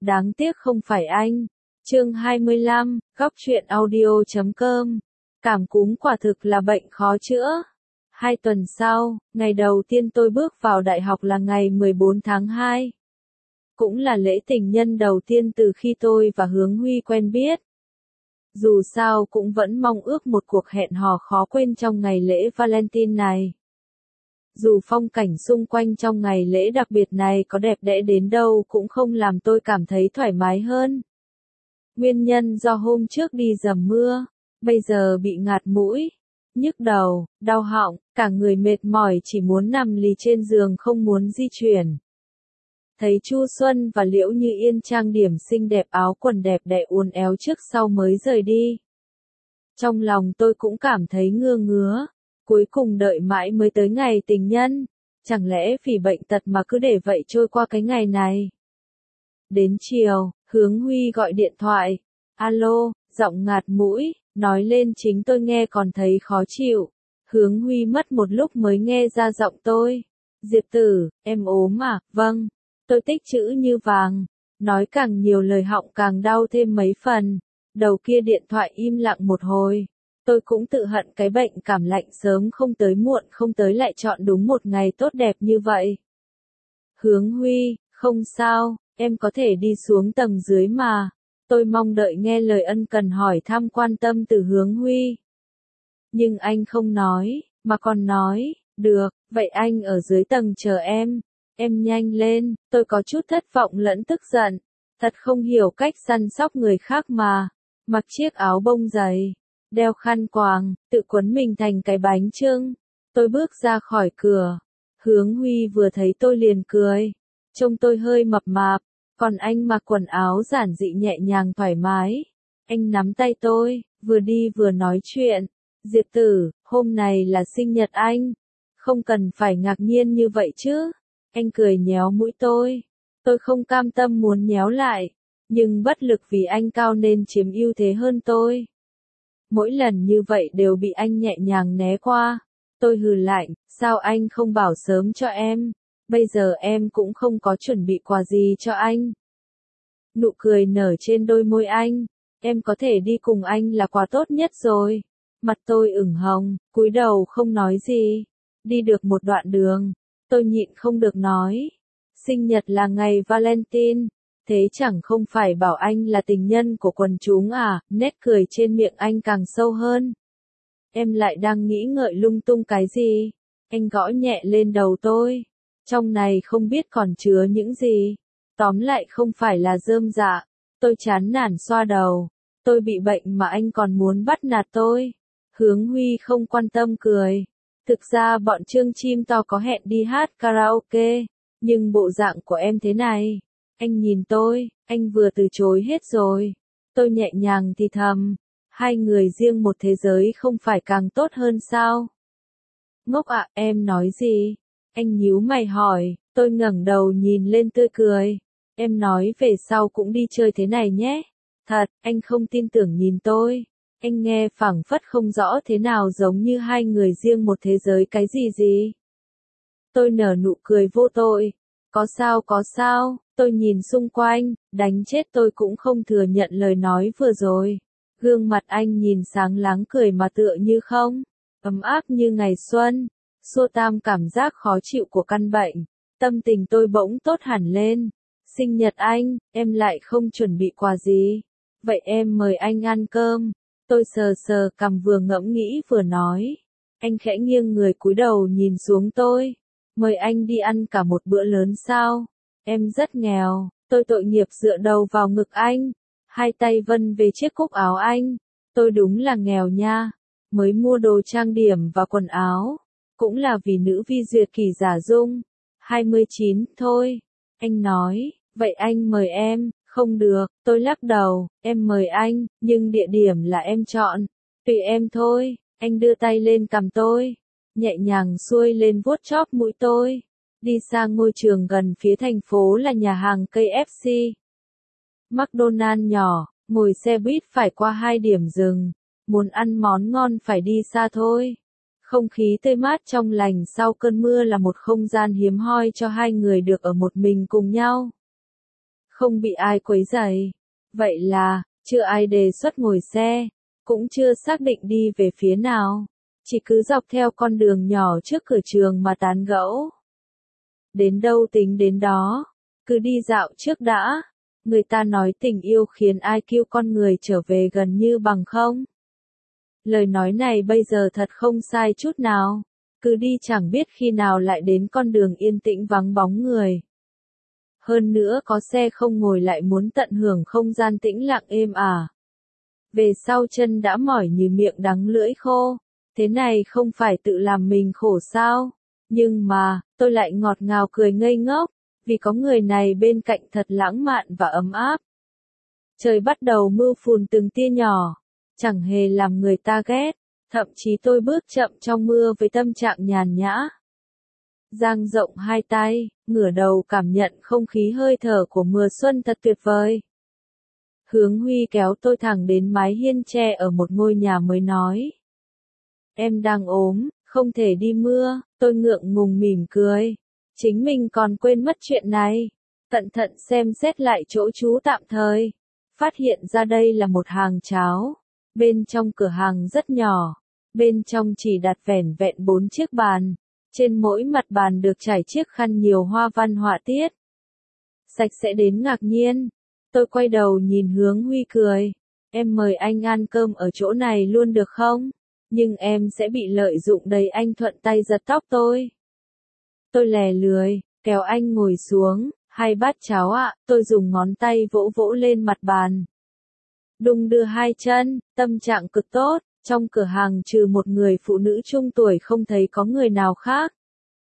Đáng tiếc không phải anh. Chương 25, góc truyện audio.com. Cảm cúm quả thực là bệnh khó chữa. 2 tuần sau, ngày đầu tiên tôi bước vào đại học là ngày 14 tháng 2. Cũng là lễ tình nhân đầu tiên từ khi tôi và Hướng Huy quen biết. Dù sao cũng vẫn mong ước một cuộc hẹn hò khó quên trong ngày lễ Valentine này. Dù phong cảnh xung quanh trong ngày lễ đặc biệt này có đẹp đẽ đến đâu cũng không làm tôi cảm thấy thoải mái hơn. Nguyên nhân do hôm trước đi dầm mưa, bây giờ bị ngạt mũi, nhức đầu, đau họng, cả người mệt mỏi chỉ muốn nằm lì trên giường không muốn di chuyển. Thấy Chu Xuân và Liễu Như Yên trang điểm xinh đẹp áo quần đẹp đẽ uốn éo trước sau mới rời đi. Trong lòng tôi cũng cảm thấy ngứa ngứa, cuối cùng đợi mãi mới tới ngày tình nhân, chẳng lẽ vì bệnh tật mà cứ để vậy trôi qua cái ngày này. Đến chiều, Hướng Huy gọi điện thoại, alo, giọng ngạt mũi, nói lên chính tôi nghe còn thấy khó chịu. Hướng Huy mất một lúc mới nghe ra giọng tôi. Diệp Tử, em ốm à? Vâng. Tôi tích chữ như vàng, nói càng nhiều lời họng càng đau thêm mấy phần. Đầu kia điện thoại im lặng một hồi. Tôi cũng tự hận cái bệnh cảm lạnh sớm không tới muộn không tới lại chọn đúng một ngày tốt đẹp như vậy. Hướng Huy, không sao, em có thể đi xuống tầng dưới mà. Tôi mong đợi nghe lời ân cần hỏi thăm quan tâm từ Hướng Huy. Nhưng anh không nói, mà còn nói, được, vậy anh ở dưới tầng chờ em nhanh lên, tôi có chút thất vọng lẫn tức giận, thật không hiểu cách săn sóc người khác mà, mặc chiếc áo bông dày, đeo khăn quàng, tự quấn mình thành cái bánh chưng. Tôi bước ra khỏi cửa, Hướng Huy vừa thấy tôi liền cười, trông tôi hơi mập mạp, còn anh mặc quần áo giản dị nhẹ nhàng thoải mái. Anh nắm tay tôi, vừa đi vừa nói chuyện, Diệp Tử, hôm này là sinh nhật anh, không cần phải ngạc nhiên như vậy chứ. Anh cười nhéo mũi tôi không cam tâm muốn nhéo lại, nhưng bất lực vì anh cao nên chiếm ưu thế hơn tôi. Mỗi lần như vậy đều bị anh nhẹ nhàng né qua, tôi hừ lạnh, sao anh không bảo sớm cho em, bây giờ em cũng không có chuẩn bị quà gì cho anh. Nụ cười nở trên đôi môi anh, em có thể đi cùng anh là quà tốt nhất rồi. Mặt tôi ửng hồng, cúi đầu không nói gì, đi được một đoạn đường. Tôi nhịn không được nói, sinh nhật là ngày Valentine, thế chẳng không phải bảo anh là tình nhân của quần chúng à, nét cười trên miệng anh càng sâu hơn. Em lại đang nghĩ ngợi lung tung cái gì? Anh gõ nhẹ lên đầu tôi, trong này không biết còn chứa những gì, tóm lại không phải là rơm rạ. Tôi chán nản xoa đầu, tôi bị bệnh mà anh còn muốn bắt nạt tôi. Hướng Huy không quan tâm cười. Thực ra bọn Trương Chim To có hẹn đi hát karaoke, nhưng bộ dạng của em thế này. Anh nhìn tôi, anh vừa từ chối hết rồi. Tôi nhẹ nhàng thì thầm, hai người riêng một thế giới không phải càng tốt hơn sao? Ngốc ạ, em nói gì? Anh nhíu mày hỏi, tôi ngẩng đầu nhìn lên tươi cười. Em nói về sau cũng đi chơi thế này nhé. Thật, anh không tin tưởng nhìn tôi. Anh nghe phảng phất không rõ thế nào giống như hai người riêng một thế giới cái gì. Tôi nở nụ cười vô tội. Có sao, tôi nhìn xung quanh, đánh chết tôi cũng không thừa nhận lời nói vừa rồi. Gương mặt anh nhìn sáng láng cười mà tựa như không, ấm áp như ngày xuân, xua tan cảm giác khó chịu của căn bệnh. Tâm tình tôi bỗng tốt hẳn lên. Sinh nhật anh, em lại không chuẩn bị quà gì. Vậy em mời anh ăn cơm. Tôi sờ cằm vừa ngẫm nghĩ vừa nói. Anh khẽ nghiêng người cúi đầu nhìn xuống tôi. Mời anh đi ăn cả một bữa lớn sao? Em rất nghèo. Tôi tội nghiệp dựa đầu vào ngực anh. Hai tay vân về chiếc cúc áo anh. Tôi đúng là nghèo nha. Mới mua đồ trang điểm và quần áo. Cũng là vì nữ vi duyệt kỳ giả dung. 29 thôi. Anh nói, vậy anh mời em. Không được, tôi lắc đầu, em mời anh, nhưng địa điểm là em chọn. Tùy em thôi, anh đưa tay lên cằm tôi, nhẹ nhàng xuôi lên vuốt chóp mũi tôi. Đi sang ngôi trường gần phía thành phố là nhà hàng KFC. McDonald's nhỏ, ngồi xe buýt phải qua 2 điểm dừng. Muốn ăn món ngon phải đi xa thôi. Không khí tươi mát trong lành sau cơn mưa là một không gian hiếm hoi cho hai người được ở một mình cùng nhau. không bị ai quấy rầy. Vậy là, chưa ai đề xuất ngồi xe, cũng chưa xác định đi về phía nào, chỉ cứ dọc theo con đường nhỏ trước cửa trường mà tán gẫu. Đến đâu tính đến đó, cứ đi dạo trước đã. Người ta nói tình yêu khiến IQ con người trở về gần như bằng không. Lời nói này bây giờ thật không sai chút nào. Cứ đi chẳng biết khi nào lại đến con đường yên tĩnh vắng bóng người. Hơn nữa có xe không ngồi lại muốn tận hưởng không gian tĩnh lặng êm ả. Về sau chân đã mỏi như miệng đắng lưỡi khô. Thế này không phải tự làm mình khổ sao? Nhưng mà, tôi lại ngọt ngào cười ngây ngốc. Vì có người này bên cạnh thật lãng mạn và ấm áp. Trời bắt đầu mưa phùn từng tia nhỏ, chẳng hề làm người ta ghét, thậm chí tôi bước chậm trong mưa với tâm trạng nhàn nhã. Dang rộng hai tay, ngửa đầu cảm nhận không khí hơi thở của mùa xuân thật tuyệt vời. Hướng Huy kéo tôi thẳng đến mái hiên tre ở một ngôi nhà mới nói. Em đang ốm, không thể đi mưa, tôi ngượng ngùng mỉm cười. Chính mình còn quên mất chuyện này. Cẩn thận xem xét lại chỗ trú tạm thời. Phát hiện ra đây là một hàng cháo. Bên trong cửa hàng rất nhỏ. Bên trong chỉ đặt vẻn vẹn 4 chiếc bàn. Trên mỗi mặt bàn được trải chiếc khăn nhiều hoa văn họa tiết. Sạch sẽ đến ngạc nhiên. Tôi quay đầu nhìn Hướng Huy cười. Em mời anh ăn cơm ở chỗ này luôn được không? Nhưng em sẽ bị lợi dụng đấy, anh thuận tay giật tóc tôi. Tôi lè lười, kéo anh ngồi xuống, 2 bát cháo ạ, tôi dùng ngón tay vỗ vỗ lên mặt bàn. Đung đưa 2 chân, tâm trạng cực tốt, trong cửa hàng trừ một người phụ nữ trung tuổi không thấy có người nào khác.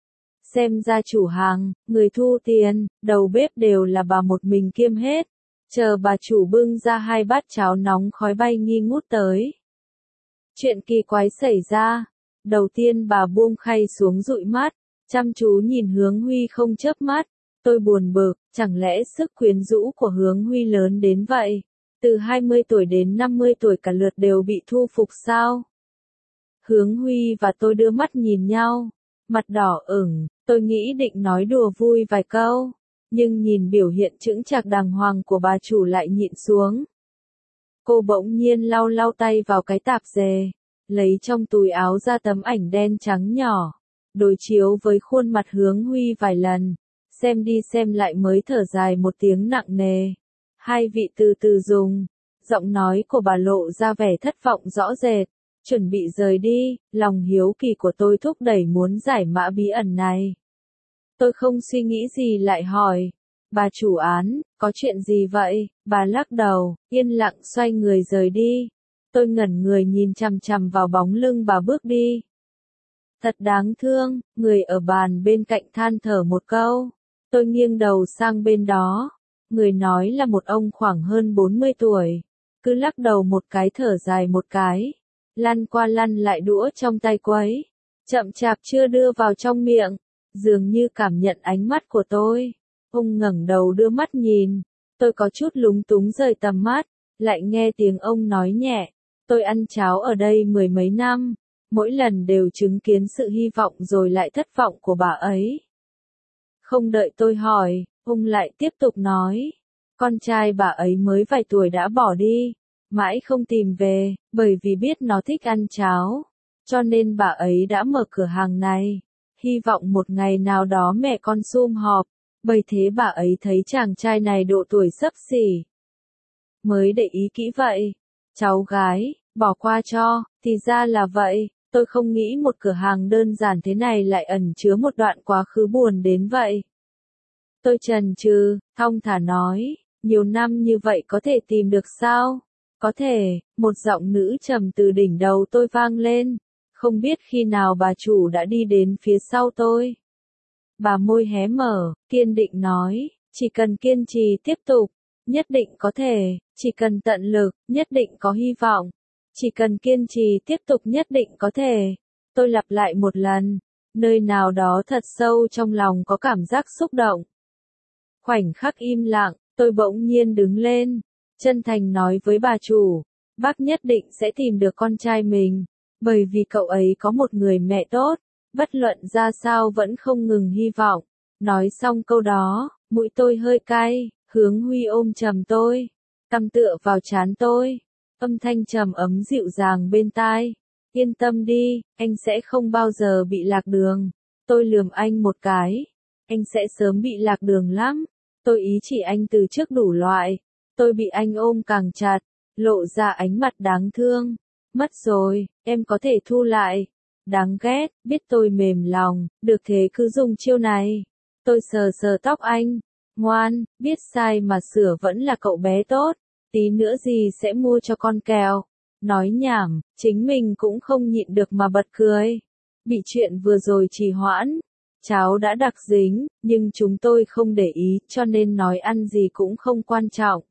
Xem ra chủ hàng, người thu tiền, đầu bếp đều là bà một mình kiêm hết. Chờ bà chủ bưng ra 2 bát cháo nóng khói bay nghi ngút tới. Chuyện kỳ quái xảy ra. Đầu tiên bà buông khay xuống dụi mắt. Chăm chú nhìn Hướng Huy không chớp mắt, tôi buồn bực, chẳng lẽ sức quyến rũ của Hướng Huy lớn đến vậy? Từ 20 tuổi đến 50 tuổi cả lượt đều bị thu phục sao? Hướng Huy và tôi đưa mắt nhìn nhau, mặt đỏ ửng, tôi nghĩ định nói đùa vui vài câu, nhưng nhìn biểu hiện chững chạc đàng hoàng của bà chủ lại nhịn xuống. Cô bỗng nhiên lau lau tay vào cái tạp dề, lấy trong túi áo ra tấm ảnh đen trắng nhỏ. Đối chiếu với khuôn mặt Hướng Huy vài lần, xem đi xem lại mới thở dài một tiếng nặng nề. 2 vị từ từ dùng, giọng nói của bà lộ ra vẻ thất vọng rõ rệt, chuẩn bị rời đi, lòng hiếu kỳ của tôi thúc đẩy muốn giải mã bí ẩn này. Tôi không suy nghĩ gì lại hỏi, bà chủ án, có chuyện gì vậy? Bà lắc đầu, yên lặng xoay người rời đi. Tôi ngẩn người nhìn chằm chằm vào bóng lưng bà bước đi. Thật đáng thương, người ở bàn bên cạnh than thở một câu. Tôi nghiêng đầu sang bên đó. Người nói là một ông khoảng hơn 40 tuổi. Cứ lắc đầu một cái thở dài một cái. Lăn qua lăn lại đũa trong tay quấy. Chậm chạp chưa đưa vào trong miệng. Dường như cảm nhận ánh mắt của tôi. Ông ngẩng đầu đưa mắt nhìn. Tôi có chút lúng túng rời tầm mắt. Lại nghe tiếng ông nói nhẹ. Tôi ăn cháo ở đây 10 mấy năm. Mỗi lần đều chứng kiến sự hy vọng rồi lại thất vọng của bà ấy. Không đợi tôi hỏi, ông lại tiếp tục nói. Con trai bà ấy mới vài tuổi đã bỏ đi, mãi không tìm về, bởi vì biết nó thích ăn cháo. Cho nên bà ấy đã mở cửa hàng này. Hy vọng một ngày nào đó mẹ con sum họp, bởi thế bà ấy thấy chàng trai này độ tuổi xấp xỉ. Mới để ý kỹ vậy. Cháu gái, bỏ qua cho, thì ra là vậy. Tôi không nghĩ một cửa hàng đơn giản thế này lại ẩn chứa một đoạn quá khứ buồn đến vậy. Tôi chần chừ, thong thả nói, nhiều năm như vậy có thể tìm được sao? Có thể, một giọng nữ trầm từ đỉnh đầu tôi vang lên. Không biết khi nào bà chủ đã đi đến phía sau tôi. Bà môi hé mở, kiên định nói, chỉ cần kiên trì tiếp tục, nhất định có thể, chỉ cần tận lực, nhất định có hy vọng. Chỉ cần kiên trì tiếp tục nhất định có thể. Tôi lặp lại một lần. Nơi nào đó thật sâu trong lòng có cảm giác xúc động. Khoảnh khắc im lặng, tôi bỗng nhiên đứng lên. Chân thành nói với bà chủ. Bác nhất định sẽ tìm được con trai mình. Bởi vì cậu ấy có một người mẹ tốt. Bất luận ra sao vẫn không ngừng hy vọng. Nói xong câu đó, mũi tôi hơi cay. Hướng Huy ôm chầm tôi, cằm tựa vào trán tôi, âm thanh trầm ấm dịu dàng bên tai. Yên tâm đi, anh sẽ không bao giờ bị lạc đường. Tôi lườm anh một cái. Anh sẽ sớm bị lạc đường lắm. Tôi ý chỉ anh từ trước đủ loại. Tôi bị anh ôm càng chặt, lộ ra ánh mặt đáng thương. Mất rồi, em có thể thu lại. Đáng ghét, biết tôi mềm lòng, được thế cứ dùng chiêu này. Tôi sờ sờ tóc anh. Ngoan, biết sai mà sửa vẫn là cậu bé tốt. Tí nữa gì sẽ mua cho con kẹo. Nói nhảm, chính mình cũng không nhịn được mà bật cười. Bị chuyện vừa rồi trì hoãn. Cháo đã đặc dính, nhưng chúng tôi không để ý cho nên nói ăn gì cũng không quan trọng.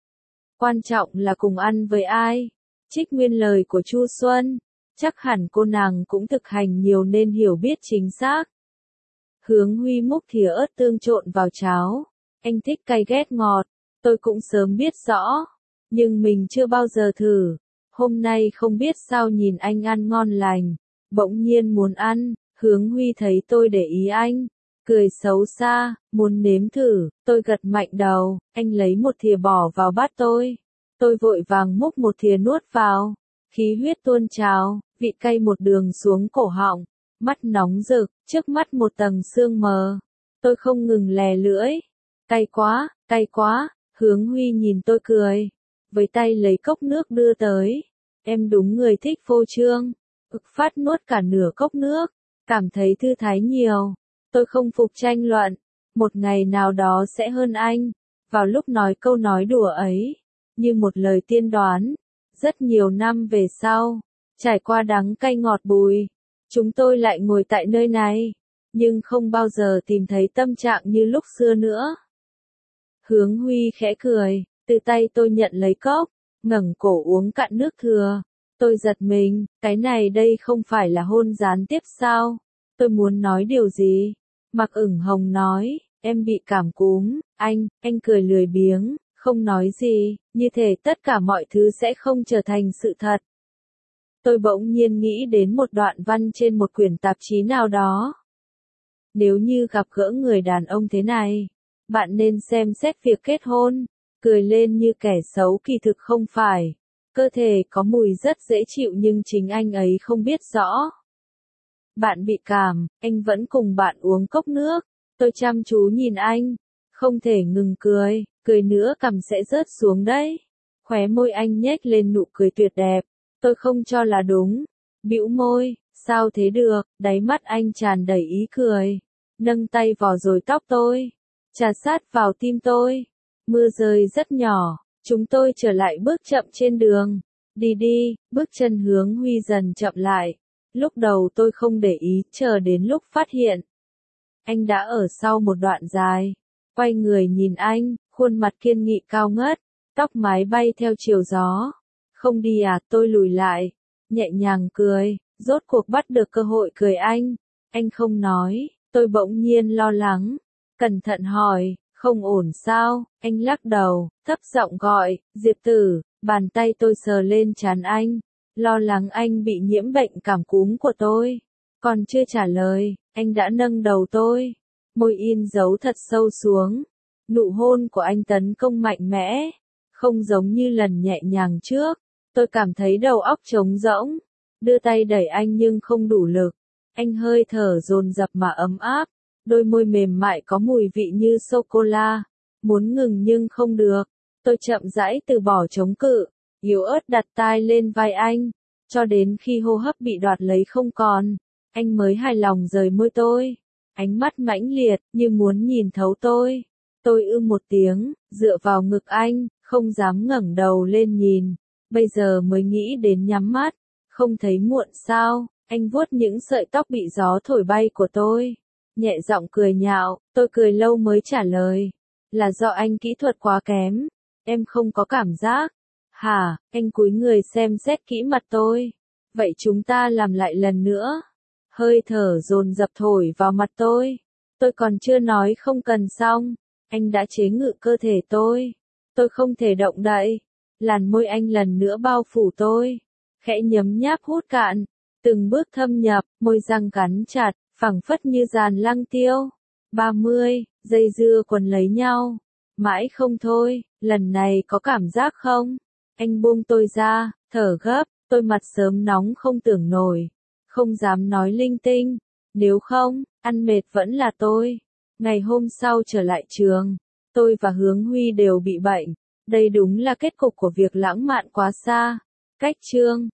Quan trọng là cùng ăn với ai. Trích nguyên lời của Chu Xuân. Chắc hẳn cô nàng cũng thực hành nhiều nên hiểu biết chính xác. Hướng Huy múc thìa ớt tương trộn vào cháo. Anh thích cay ghét ngọt. Tôi cũng sớm biết rõ. Nhưng mình chưa bao giờ thử. Hôm nay không biết sao nhìn anh ăn ngon lành. Bỗng nhiên muốn ăn. Hướng Huy thấy tôi để ý anh. Cười xấu xa, muốn nếm thử. Tôi gật mạnh đầu. Anh lấy một thìa bỏ vào bát tôi. Tôi vội vàng múc một thìa nuốt vào. Khí huyết tuôn trào, vị cay một đường xuống cổ họng. Mắt nóng rực, trước mắt một tầng sương mờ. Tôi không ngừng lè lưỡi. Cay quá, cay quá. Hướng Huy nhìn tôi cười. Với tay lấy cốc nước đưa tới. Em đúng người thích phô trương. Ực phát nuốt cả nửa cốc nước. Cảm thấy thư thái nhiều. Tôi không phục tranh luận. Một ngày nào đó sẽ hơn anh. Vào lúc nói câu nói đùa ấy. Như một lời tiên đoán. Rất nhiều năm về sau. Trải qua đắng cay ngọt bùi. Chúng tôi lại ngồi tại nơi này. Nhưng không bao giờ tìm thấy tâm trạng như lúc xưa nữa. Hướng Huy khẽ cười. Từ tay tôi nhận lấy cốc. Ngẩng cổ uống cạn nước thừa. Tôi giật mình. Cái này đây không phải là hôn gián tiếp sao? Tôi muốn nói điều gì? Mạc ửng hồng nói. Em bị cảm cúm. Anh cười lười biếng. Không nói gì. Như thể tất cả mọi thứ sẽ không trở thành sự thật. Tôi bỗng nhiên nghĩ đến một đoạn văn trên một quyển tạp chí nào đó. Nếu như gặp gỡ người đàn ông thế này, bạn nên xem xét việc kết hôn. Cười lên như kẻ xấu kỳ thực không phải. Cơ thể có mùi rất dễ chịu nhưng chính anh ấy không biết rõ. Bạn bị cảm, anh vẫn cùng bạn uống cốc nước. Tôi chăm chú nhìn anh. Không thể ngừng cười, cười nữa cằm sẽ rớt xuống đấy. Khóe môi anh nhếch lên nụ cười tuyệt đẹp. Tôi không cho là đúng. Bĩu môi, sao thế được, đáy mắt anh tràn đầy ý cười. Nâng tay vò rồi tóc tôi. Chà sát vào tim tôi. Mưa rơi rất nhỏ, chúng tôi trở lại bước chậm trên đường. Đi đi, bước chân Hướng Huy dần chậm lại. Lúc đầu tôi không để ý, chờ đến lúc phát hiện. Anh đã ở sau một đoạn dài. Quay người nhìn anh, khuôn mặt kiên nghị cao ngất, tóc mái bay theo chiều gió. Không đi à, tôi lùi lại, nhẹ nhàng cười, rốt cuộc bắt được cơ hội cười anh. Anh không nói, tôi bỗng nhiên lo lắng. Cẩn thận hỏi, không ổn sao? Anh lắc đầu, thấp giọng gọi, Diệp Tử. Bàn tay tôi sờ lên trán anh. Lo lắng anh bị nhiễm bệnh cảm cúm của tôi. Còn chưa trả lời, anh đã nâng đầu tôi. Môi in dấu thật sâu xuống. Nụ hôn của anh tấn công mạnh mẽ. Không giống như lần nhẹ nhàng trước. Tôi cảm thấy đầu óc trống rỗng. Đưa tay đẩy anh nhưng không đủ lực. Anh hơi thở dồn dập mà ấm áp. Đôi môi mềm mại có mùi vị như sô-cô-la. Muốn ngừng nhưng không được. Tôi chậm rãi từ bỏ chống cự. Yếu ớt đặt tai lên vai anh. Cho đến khi hô hấp bị đoạt lấy không còn. Anh mới hài lòng rời môi tôi. Ánh mắt mãnh liệt, như muốn nhìn thấu tôi. Tôi một tiếng, dựa vào ngực anh, không dám ngẩng đầu lên nhìn. Bây giờ mới nghĩ đến nhắm mắt. Không thấy muộn sao? Anh vuốt những sợi tóc bị gió thổi bay của tôi. Nhẹ giọng cười nhạo, tôi cười lâu mới trả lời. Là do anh kỹ thuật quá kém. Em không có cảm giác. Hả? Anh cúi người xem xét kỹ mặt tôi. Vậy chúng ta làm lại lần nữa. Hơi thở dồn dập thổi vào mặt tôi. Tôi còn chưa nói không cần xong. Anh đã chế ngự cơ thể tôi. Tôi không thể động đậy. Làn môi anh lần nữa bao phủ tôi. Khẽ nhấm nháp hút cạn. Từng bước thâm nhập, môi răng cắn chặt, phẳng phất như dàn lăng tiêu. 30, dây dưa quần lấy nhau. Mãi không thôi, lần này có cảm giác không? Anh buông tôi ra, thở gấp, tôi mặt sớm nóng không tưởng nổi, không dám nói linh tinh, nếu không, ăn mệt vẫn là tôi. Ngày hôm sau trở lại trường, tôi và Hướng Huy đều bị bệnh, đây đúng là kết cục của việc lãng mạn quá xa. Cách chương